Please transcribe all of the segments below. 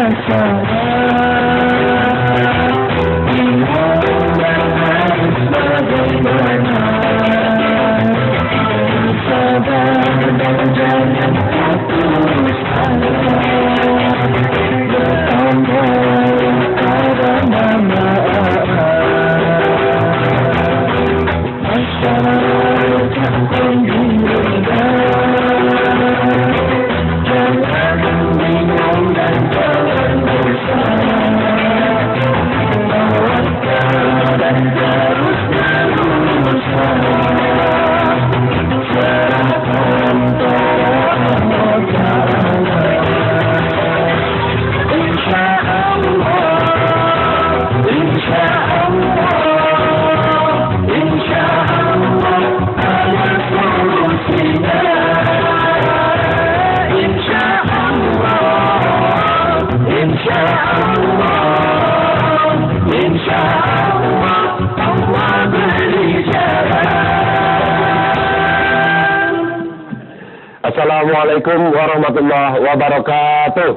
Assalamualaikum warahmatullahi wabarakatuh.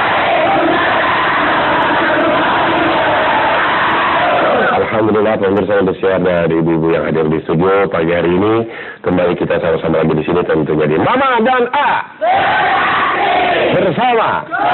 Alhamdulillah pemirsa yang bersiar dari ibu-ibu yang hadir di studio pagi hari ini. Kembali kita sama-sama lagi di sini tentunya di Mama dan A bersama.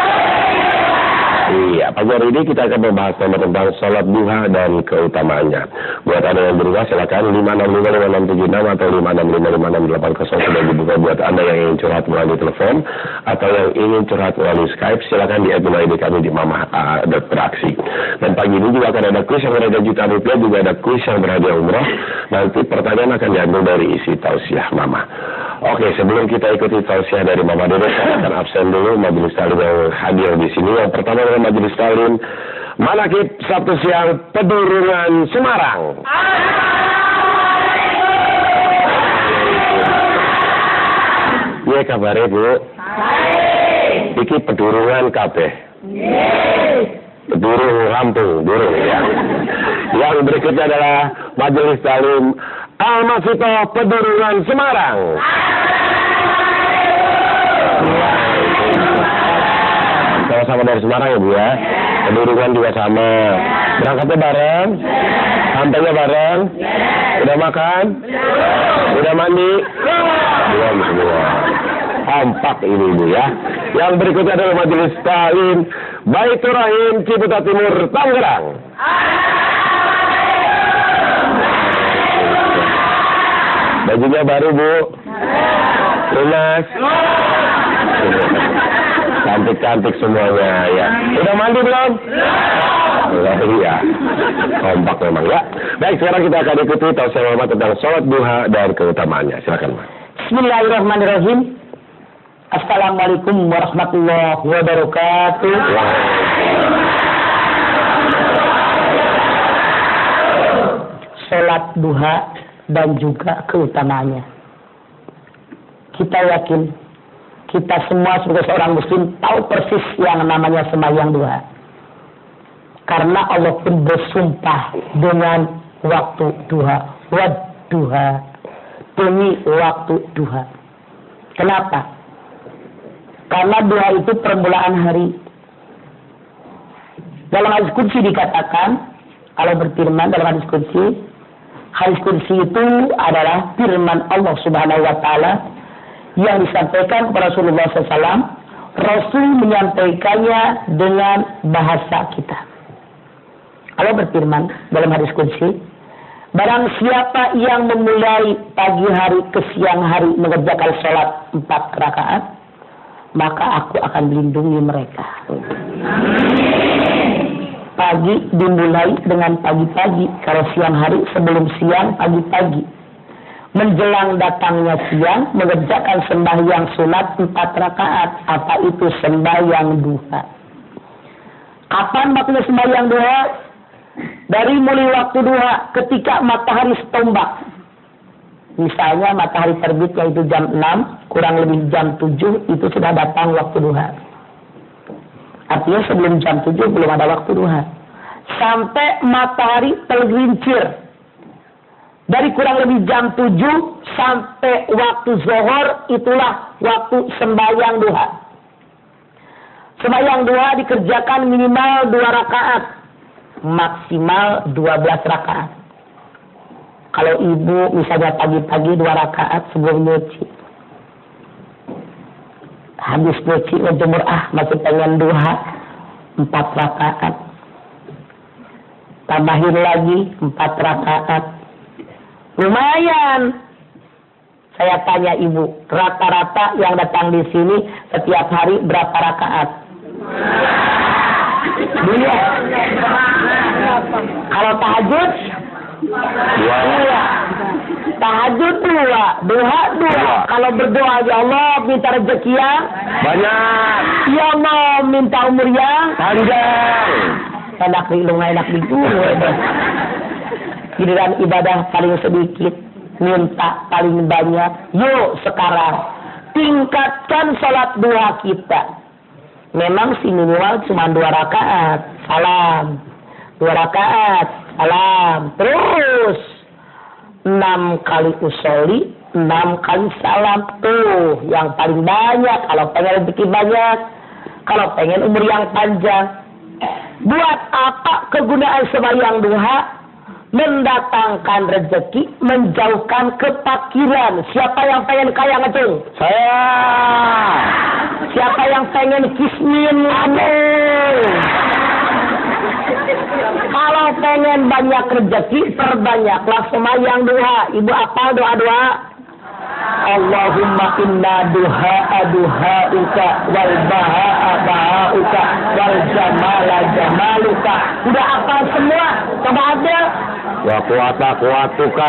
Iya, pagi hari ini kita akan membahas tentang sholat duha dan keutamaannya. Buat Anda yang berubah silakan 5655676 atau 5655680 sudah dibuka buat Anda yang ingin curhat melalui telepon atau yang ingin curhat melalui Skype, silakan di email ID kami di mama.beraksi. Dan pagi ini juga akan ada kuis yang berhadiah jutaan rupiah, juga ada kuis yang berhadiah umroh. Nanti pertanyaan akan diambil dari isi tausiah Mama. Oke, sebelum kita ikuti tausiah dari Mama Dede, saya akan absen dulu majelis taklim yang hadir di sini. Yang pertama adalah majelis taklim Manakib Sabtu Siang Pedurungan Semarang. Iya kabarnya Bu? Baik. Iki pedurungan kabeh. Pedurung Lampung, durung ya. Yang berikutnya adalah majelis taklim Al-Masito Pedurungan Semarang. Sama-sama dari Semarang ya Bu ya. Pedurungan juga sama. Berangkatnya bareng? Sampainya bareng? Udah makan? Udah mandi? Belum semua. Kompak ini Bu ya. Yang berikutnya adalah majelis taklim Baitur Rahim Ciputat Timur Tangerang. Bajunya baru Bu. Lunas. Cantik-cantik semuanya ya. Udah mandi belum? Iya. Kompak memang ya. Baik, sekarang kita akan ikuti tausiah Mama tentang sholat duha dan keutamaannya. Silakan Ma. Bismillahirrahmanirrahim. Assalamualaikum warahmatullahi wabarakatuh. Sholat duha dan juga keutamaannya. Kita yakin, kita semua sebagai seorang muslim tahu persis yang namanya sembahyang duha. Karena Allah pun bersumpah dengan waktu duha. Wadduha. Demi waktu duha. Kenapa? Karena duha itu permulaan hari. Dalam hadis qudsi dikatakan, Allah berfirman dalam hadis qudsi itu adalah firman Allah Subhanahu wa taala yang disampaikan kepada Rasulullah SAW. Rasul menyampaikannya dengan bahasa kita. Allah berfirman dalam hadis qudsi, barang siapa yang memulai pagi hari ke siang hari mengerjakan sholat 4 rakaat, maka aku akan melindungi mereka. Pagi dimulai dengan pagi-pagi, kalau siang hari sebelum siang pagi-pagi. Menjelang datangnya siang, mengerjakan sembahyang sunat 4 rakaat. Apa itu sembahyang duha? Kapan waktunya sembahyang duha? Dari mulai waktu duha ketika matahari setombak. Misalnya matahari terbit yaitu jam 6, kurang lebih jam 7 itu sudah datang waktu duha. Artinya sebelum jam 7 belum ada waktu duha. Sampai matahari tergelincir. Dari kurang lebih jam 7 sampai waktu zuhur itulah waktu sembahyang duha. Sembahyang duha dikerjakan minimal 2 rakaat, maksimal 12 rakaat. Kalau ibu misalnya pagi-pagi 2 rakaat sebelum nyuci, habis nyuci ngejemur masih pengen duha 4 rakaat, tambahin lagi 4 rakaat, lumayan. Saya tanya ibu, rata-rata yang datang di sini setiap hari berapa rakaat? 2. Kalau tahajud 2. Tahajud 2, duha 2. Kalau berdoa, ya Allah minta rezeki yang Banyak. ya Allah minta umur yang Panjang. enak di lu enak di gue. Giliran ibadah paling sedikit, minta paling banyak. Yuk sekarang tingkatkan sholat duha kita. Memang sih minimal cuma 2 rakaat, salam. 2 rakaat, salam. Terus 6 kali usolli, 6 kali salam. Tuh yang paling banyak. Kalau pengen rezeki banyak, kalau pengen umur yang panjang. Buat apa kegunaan sembahyang duha? Mendatangkan rezeki, menjauhkan kepakiran. Siapa yang pengen kaya ngecung? Saya. Siapa yang pengen kismin? Kalau pengen banyak rezeki, perbanyaklah sembahyang duha. Ibu apa doa-doa? Allahumma inna duha'uka wal baha'uka wal jamaluka. Udah apa semua? Coba ada. Wa kuatuka.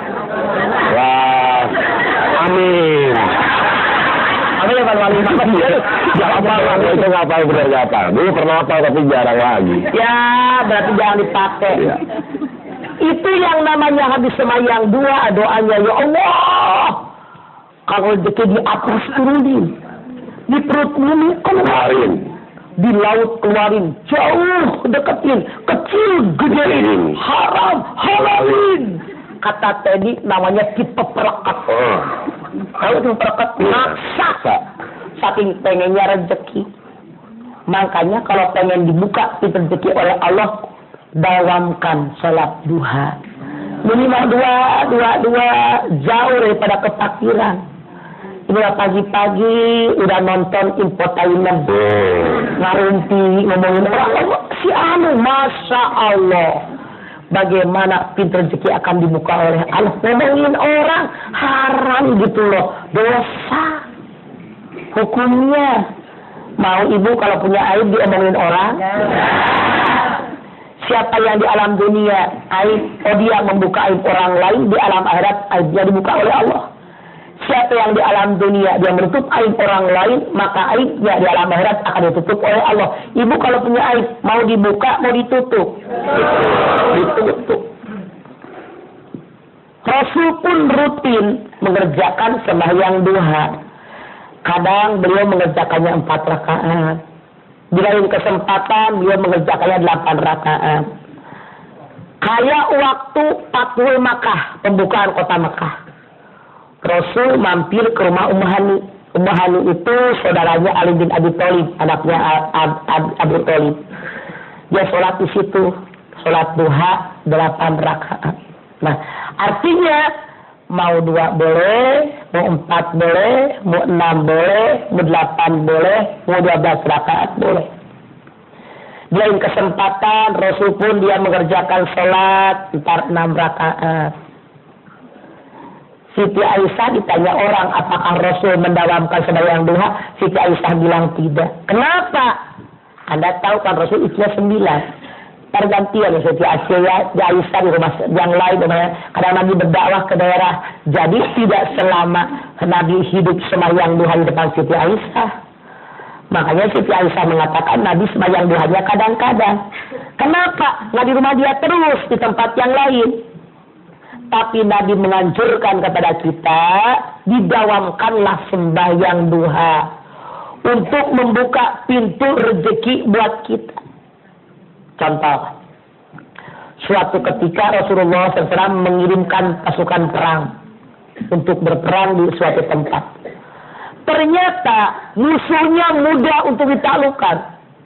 Wah. Amin. Amin ya Pak Wali. Jangan itu ngapain bener apa? Dulu pernah apa tapi jarang lagi. Ya, berarti jangan dipakai. Ya. Itu yang namanya habis sembahyang duha, doanya ya Allah. Kalau rezeki di atas turunin, di perut bumi keluarin, di laut keluarin, jauh deketin, kecil gedein, haram halalin. Kata tadi namanya tipe perekat. Tahu tipe perekat? Maksa. Saking pengennya rezeki. Makanya kalau pengen dibuka pintu rezeki oleh Allah, dawamkan sholat duha. Minimal 2 jauh daripada kepakiran. Udah pagi-pagi udah nonton infotainment, ngarumpi ngomongin orang, si anu, masya Allah. Bagaimana pintu rezeki akan dibuka oleh Allah? Ngomongin orang haram gitu loh, dosa. Hukumnya mau ibu kalau punya aib diomongin orang? Siapa yang di alam dunia aib, dia membuka aib orang lain, di alam akhirat aibnya dibuka oleh Allah. Siapa yang di alam dunia dia menutup aib orang lain, maka aibnya di alam akhirat akan ditutup oleh Allah. Ibu kalau punya aib, mau dibuka, mau ditutup? Ditutup. Rasul pun rutin mengerjakan sembahyang duha. Kadang beliau mengerjakannya 4 rakaat. Di lain kesempatan beliau mengerjakannya 8 rakaat. Kayak waktu Fathul Makkah, pembukaan kota Makkah. Rasul mampir ke rumah Ummu Hani. Ummu Hani itu saudaranya Ali bin Abi Thalib, anaknya Abu Thalib. Dia sholat di situ, sholat duha 8 rakaat. Nah, artinya mau 2 boleh, mau 4 boleh, mau 6 boleh, mau 8 boleh, mau 12 rakaat boleh. Di lain kesempatan Rasul pun dia mengerjakan sholat 6 rakaat. Siti Aisyah ditanya orang apakah Rasul mendawamkan sembahyang duha, Siti Aisyah bilang tidak. Kenapa? Anda tahu kan Rasul isinya 9. Pergantian Siti Aisyah di rumah yang lain, kadang Nabi berdakwah ke daerah. Jadi tidak selama Nabi hidup sembahyang duha di depan Siti Aisyah. Makanya Siti Aisyah mengatakan Nabi sembahyang duhanya kadang-kadang. Kenapa? Nggak di rumah dia terus, di tempat yang lain. Tapi Nabi menganjurkan kepada kita, didawamkanlah sembahyang duha untuk membuka pintu rezeki buat kita. Contoh, suatu ketika Rasulullah SAW mengirimkan pasukan perang untuk berperang di suatu tempat. ternyata musuhnya mudah untuk ditaklukkan.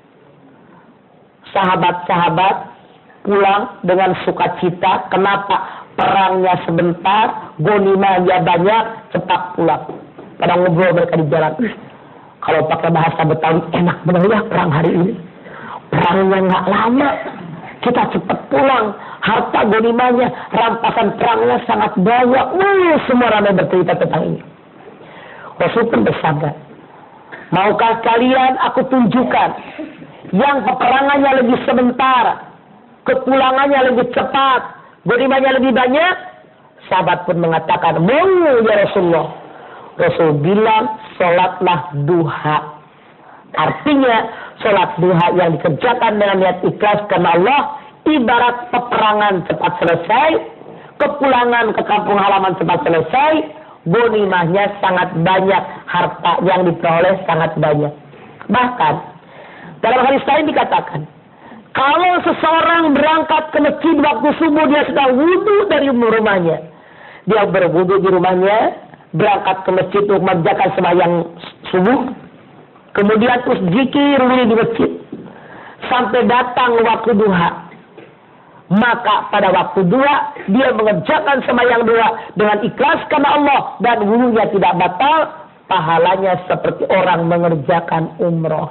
Sahabat-sahabat pulang dengan sukacita. Kenapa? Perangnya sebentar, ghanimahnya banyak, cepat pulang. Pada ngobrol mereka di jalan. Kalau pakai bahasa Betawi, enak benar ya perang hari ini. Perangnya nggak lama, kita cepat pulang. Harta ghanimahnya, rampasan perangnya sangat banyak. Semua ramai bercerita tentang ini. Rasul pun bersabda, maukah kalian aku tunjukkan yang peperangannya lebih sebentar, kepulangannya lebih cepat, ghanimahnya lebih banyak? Sahabat pun mengatakan, mau ya Rasulullah. Rasul bilang, sholatlah duha. Artinya, sholat duha yang dikerjakan dengan niat ikhlas karena Allah, ibarat peperangan cepat selesai, kepulangan ke kampung halaman cepat selesai, ghanimahnya sangat banyak, harta yang diperoleh sangat banyak. Bahkan, dalam hadis lain dikatakan, kalau seseorang berangkat ke masjid waktu subuh, dia sedang wudhu dari rumahnya. Dia berwudhu di rumahnya, berangkat ke masjid untuk mengerjakan sembahyang subuh, kemudian terus zikir di masjid, sampai datang waktu duha. Maka pada waktu duha, dia mengerjakan sembahyang duha dengan ikhlas karena Allah, dan wudhunya tidak batal, pahalanya seperti orang mengerjakan umroh.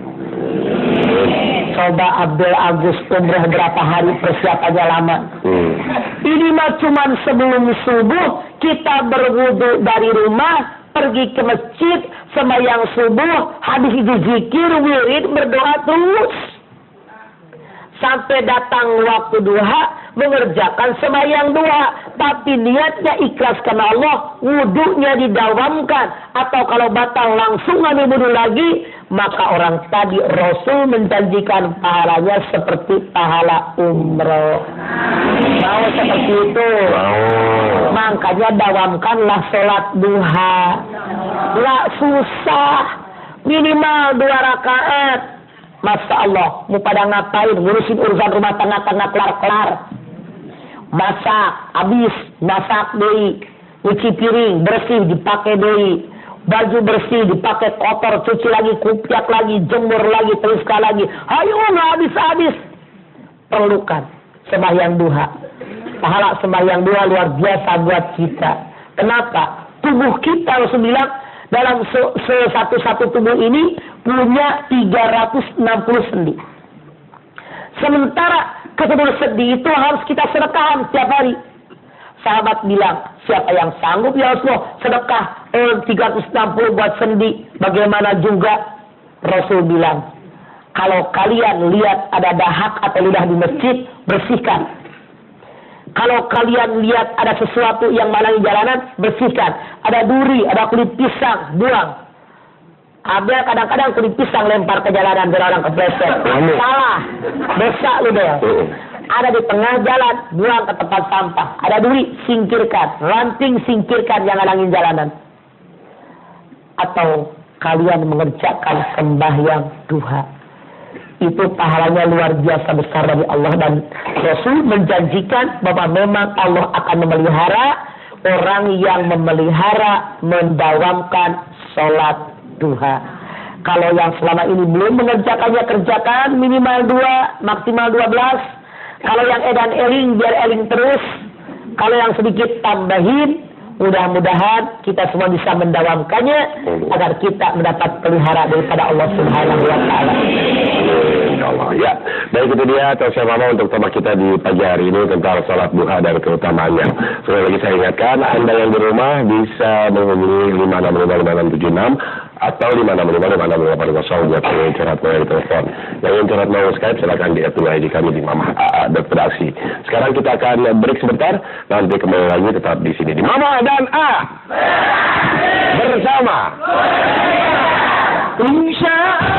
Coba Abdul Agus umroh berapa hari persiapannya lama. Ini mah cuman sebelum subuh kita berwudu dari rumah, pergi ke masjid, sembahyang subuh, habis itu zikir, wirid, berdoa terus. Sampai datang waktu duha, mengerjakan sembahyang duha. Tapi niatnya ikhlas karena Allah, wudunya didawamkan. Atau kalau batal langsung ngambil wudu lagi, maka orang tadi Rasul menjanjikan pahalanya seperti pahala umroh. Mau seperti itu? Makanya dawamkanlah sholat duha. Nggak susah, minimal 2 rakaat. Masya Allah, mau pada ngapain? Ngurusin urusan rumah tangga kelar-kelar. Masak, habis, masak deui. Cuci piring, bersih, dipakai deui. Baju bersih, dipakai kotor, cuci lagi, kupiak lagi, jemur lagi, teriska lagi. Ayo, nggak habis-habis. Perlukan sembahyang duha. Pahala sembahyang duha luar biasa buat kita. Kenapa? Tubuh kita, Rasul bilang, dalam satu tubuh ini punya 360 sendi. Sementara ke-10 sendi itu harus kita sedekahkan setiap hari. Sahabat bilang, siapa yang sanggup ya Rasulullah sedekah 360 buat sendi, bagaimana juga? Rasul bilang, kalau kalian lihat ada dahak atau lidah di masjid, bersihkan. Kalau kalian lihat ada sesuatu yang malangi jalanan, bersihkan. Ada duri, ada kulit pisang, buang. Ada kadang-kadang kulit pisang lempar ke jalanan, biar orang kepleset. Salah, dosa lu deh. Ada di tengah jalan, buang ke tempat sampah. Ada duri, singkirkan. Ranting, singkirkan yang ngalangin jalanan. Atau kalian mengerjakan sembahyang duha. Itu pahalanya luar biasa besar dari Allah, dan Rasul menjanjikan bahwa memang Allah akan memelihara orang yang memelihara mendawamkan sholat duha. Kalau yang selama ini belum mengerjakannya, kerjakan minimal 2, maksimal 12. Kalau yang edan eling, biar eling terus. Kalau yang sedikit, tambahin. Mudah-mudahan kita semua bisa mendawamkannya agar kita mendapat pelihara daripada Allah Subhanahu wa taala. Insyaallah. Ya, baik, itu dia tausiah mama untuk tema kita di pagi hari ini tentang salat duha dan keutamaannya. Sekali lagi saya ingatkan, Anda yang di rumah bisa menghubungi 5655676 atau 5655680 buat yang curhat melalui telepon. Yang ingin curhat melalui Skype silakan di @ID kami di Mama Aksi. Sekarang kita akan break sebentar, nanti kembali lagi tetap di sini di Mama dan A bersama. Insya Allah.